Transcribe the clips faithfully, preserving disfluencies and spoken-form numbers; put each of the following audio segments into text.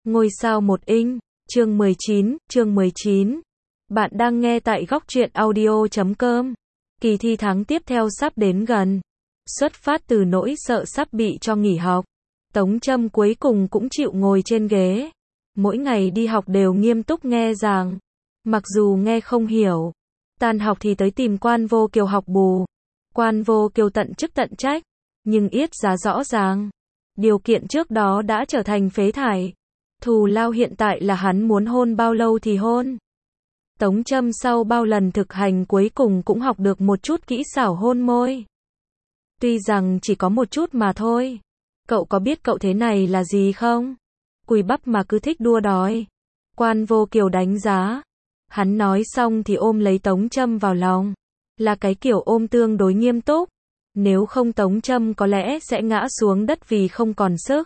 Ngôi sao một inch, chương mười chín, chương mười chín. Bạn đang nghe tại góc truyện audio chấm com. Kỳ thi tháng tiếp theo sắp đến gần. Xuất phát từ nỗi sợ sắp bị cho nghỉ học, Tống Trâm cuối cùng cũng chịu ngồi trên ghế. Mỗi ngày đi học đều nghiêm túc nghe giảng. Mặc dù nghe không hiểu, tan học thì tới tìm Quan Vô Kiều học bù. Quan Vô Kiều tận chức tận trách, nhưng yết giá rõ ràng. Điều kiện trước đó đã trở thành phế thải. Thù lao hiện tại là hắn muốn hôn bao lâu thì hôn. Tống Trâm sau bao lần thực hành cuối cùng cũng học được một chút kỹ xảo hôn môi. Tuy rằng chỉ có một chút mà thôi. Cậu có biết cậu thế này là gì không? Cùi bắp mà cứ thích đua đòi. Quan Vô Kiều đánh giá. Hắn nói xong thì ôm lấy Tống Trâm vào lòng. Là cái kiểu ôm tương đối nghiêm túc. Nếu không Tống Trâm có lẽ sẽ ngã xuống đất vì không còn sức.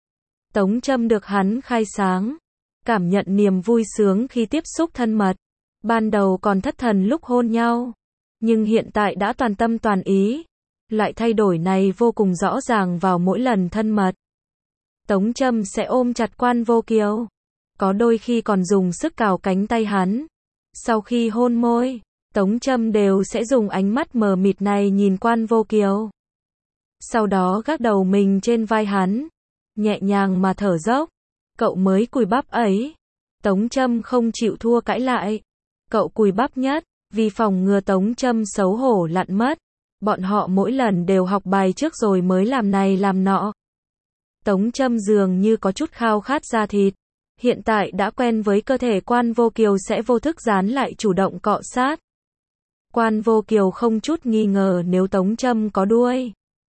Tống Trâm được hắn khai sáng. Cảm nhận niềm vui sướng khi tiếp xúc thân mật. Ban đầu còn thất thần lúc hôn nhau. Nhưng hiện tại đã toàn tâm toàn ý. Loại thay đổi này vô cùng rõ ràng vào mỗi lần thân mật. Tống Trâm sẽ ôm chặt Quan Vô Kiều. Có đôi khi còn dùng sức cào cánh tay hắn. Sau khi hôn môi, Tống Trâm đều sẽ dùng ánh mắt mờ mịt này nhìn Quan Vô Kiều. Sau đó gác đầu mình trên vai hắn. Nhẹ nhàng mà thở dốc. Cậu mới cùi bắp ấy. Tống Trâm không chịu thua cãi lại. Cậu cùi bắp nhất, vì phòng ngừa Tống Trâm xấu hổ lặn mất. Bọn họ mỗi lần đều học bài trước rồi mới làm này làm nọ. Tống Trâm dường như có chút khao khát da thịt. Hiện tại đã quen với cơ thể Quan Vô Kiều sẽ vô thức dán lại chủ động cọ sát. Quan Vô Kiều không chút nghi ngờ nếu Tống Trâm có đuôi.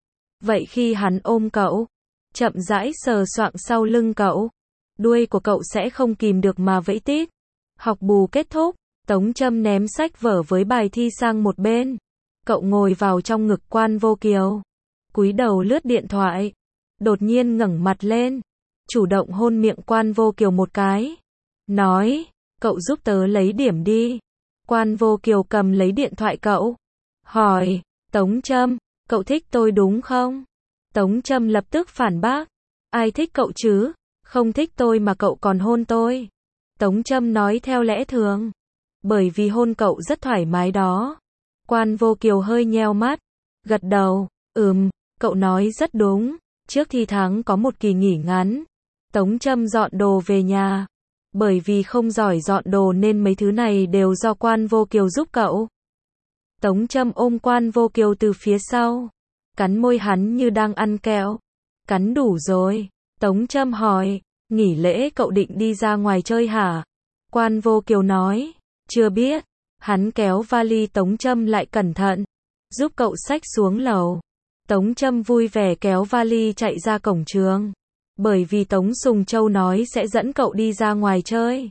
Vậy khi hắn ôm cậu, chậm rãi sờ soạng sau lưng cậu, đuôi của cậu sẽ không kìm được mà vẫy tít. Học bù kết thúc, Tống Trâm ném sách vở với bài thi sang một bên. Cậu ngồi vào trong ngực Quan Vô Kiều, cúi đầu lướt điện thoại, đột nhiên ngẩng mặt lên, chủ động hôn miệng Quan Vô Kiều một cái. Nói, cậu giúp tớ lấy điểm đi. Quan Vô Kiều cầm lấy điện thoại cậu. Hỏi, Tống Trâm, cậu thích tôi đúng không? Tống Trâm lập tức phản bác. Ai thích cậu chứ? Không thích tôi mà cậu còn hôn tôi. Tống Trâm nói theo lẽ thường. Bởi vì hôn cậu rất thoải mái đó. Quan Vô Kiều hơi nheo mắt. Gật đầu. Ừm, cậu nói rất đúng. Trước thi tháng có một kỳ nghỉ ngắn. Tống Trâm dọn đồ về nhà. Bởi vì không giỏi dọn đồ nên mấy thứ này đều do Quan Vô Kiều giúp cậu. Tống Trâm ôm Quan Vô Kiều từ phía sau. Cắn môi hắn như đang ăn kẹo. Cắn đủ rồi. Tống Trâm hỏi. Nghỉ lễ cậu định đi ra ngoài chơi hả? Quan Vô Kiều nói. Chưa biết. Hắn kéo vali Tống Trâm lại cẩn thận. Giúp cậu xách xuống lầu. Tống Trâm vui vẻ kéo vali chạy ra cổng trường. Bởi vì Tống Sùng Châu nói sẽ dẫn cậu đi ra ngoài chơi.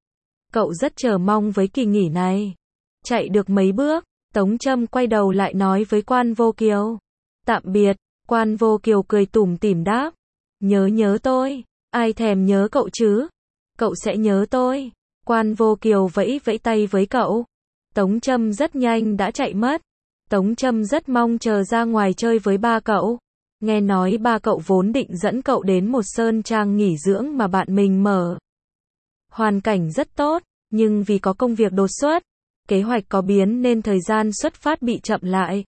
Cậu rất chờ mong với kỳ nghỉ này. Chạy được mấy bước, Tống Trâm quay đầu lại nói với Quan Vô Kiều. Tạm biệt. Quan Vô Kiều cười tủm tỉm đáp. Nhớ nhớ tôi. Ai thèm nhớ cậu chứ? Cậu sẽ nhớ tôi. Quan Vô Kiều vẫy vẫy tay với cậu. Tống Trâm rất nhanh đã chạy mất. Tống Trâm rất mong chờ ra ngoài chơi với ba cậu. Nghe nói ba cậu vốn định dẫn cậu đến một sơn trang nghỉ dưỡng mà bạn mình mở. Hoàn cảnh rất tốt, nhưng vì có công việc đột xuất, kế hoạch có biến nên thời gian xuất phát bị chậm lại.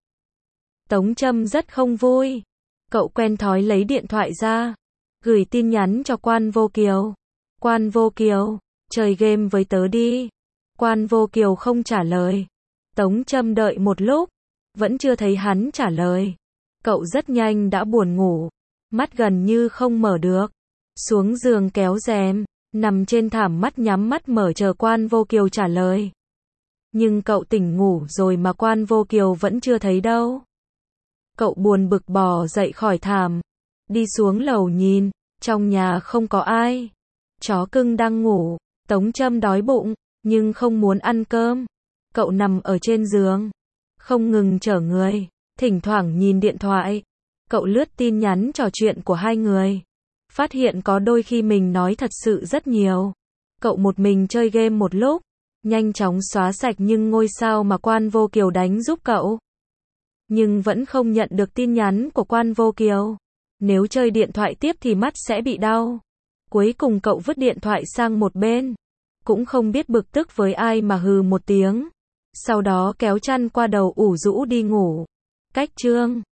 Tống Trâm rất không vui. Cậu quen thói lấy điện thoại ra, gửi tin nhắn cho Quan Vô Kiều. Quan Vô Kiều, chơi game với tớ đi. Quan Vô Kiều không trả lời. Tống Trâm đợi một lúc, vẫn chưa thấy hắn trả lời. Cậu rất nhanh đã buồn ngủ, mắt gần như không mở được. Xuống giường kéo rèm, nằm trên thảm mắt nhắm mắt mở chờ Quan Vô Kiều trả lời. Nhưng cậu tỉnh ngủ rồi mà Quan Vô Kiều vẫn chưa thấy đâu. Cậu buồn bực bò dậy khỏi thảm, đi xuống lầu nhìn, trong nhà không có ai. Chó cưng đang ngủ, Tống Trâm đói bụng, nhưng không muốn ăn cơm. Cậu nằm ở trên giường, không ngừng chở người, thỉnh thoảng nhìn điện thoại. Cậu lướt tin nhắn trò chuyện của hai người. Phát hiện có đôi khi mình nói thật sự rất nhiều. Cậu một mình chơi game một lúc, nhanh chóng xóa sạch nhưng ngôi sao mà Quan Vô Kiều đánh giúp cậu. Nhưng vẫn không nhận được tin nhắn của Quan Vô Kiều. Nếu chơi điện thoại tiếp thì mắt sẽ bị đau. Cuối cùng cậu vứt điện thoại sang một bên. Cũng không biết bực tức với ai mà hừ một tiếng. Sau đó kéo chăn qua đầu ủ rũ đi ngủ. Cách chương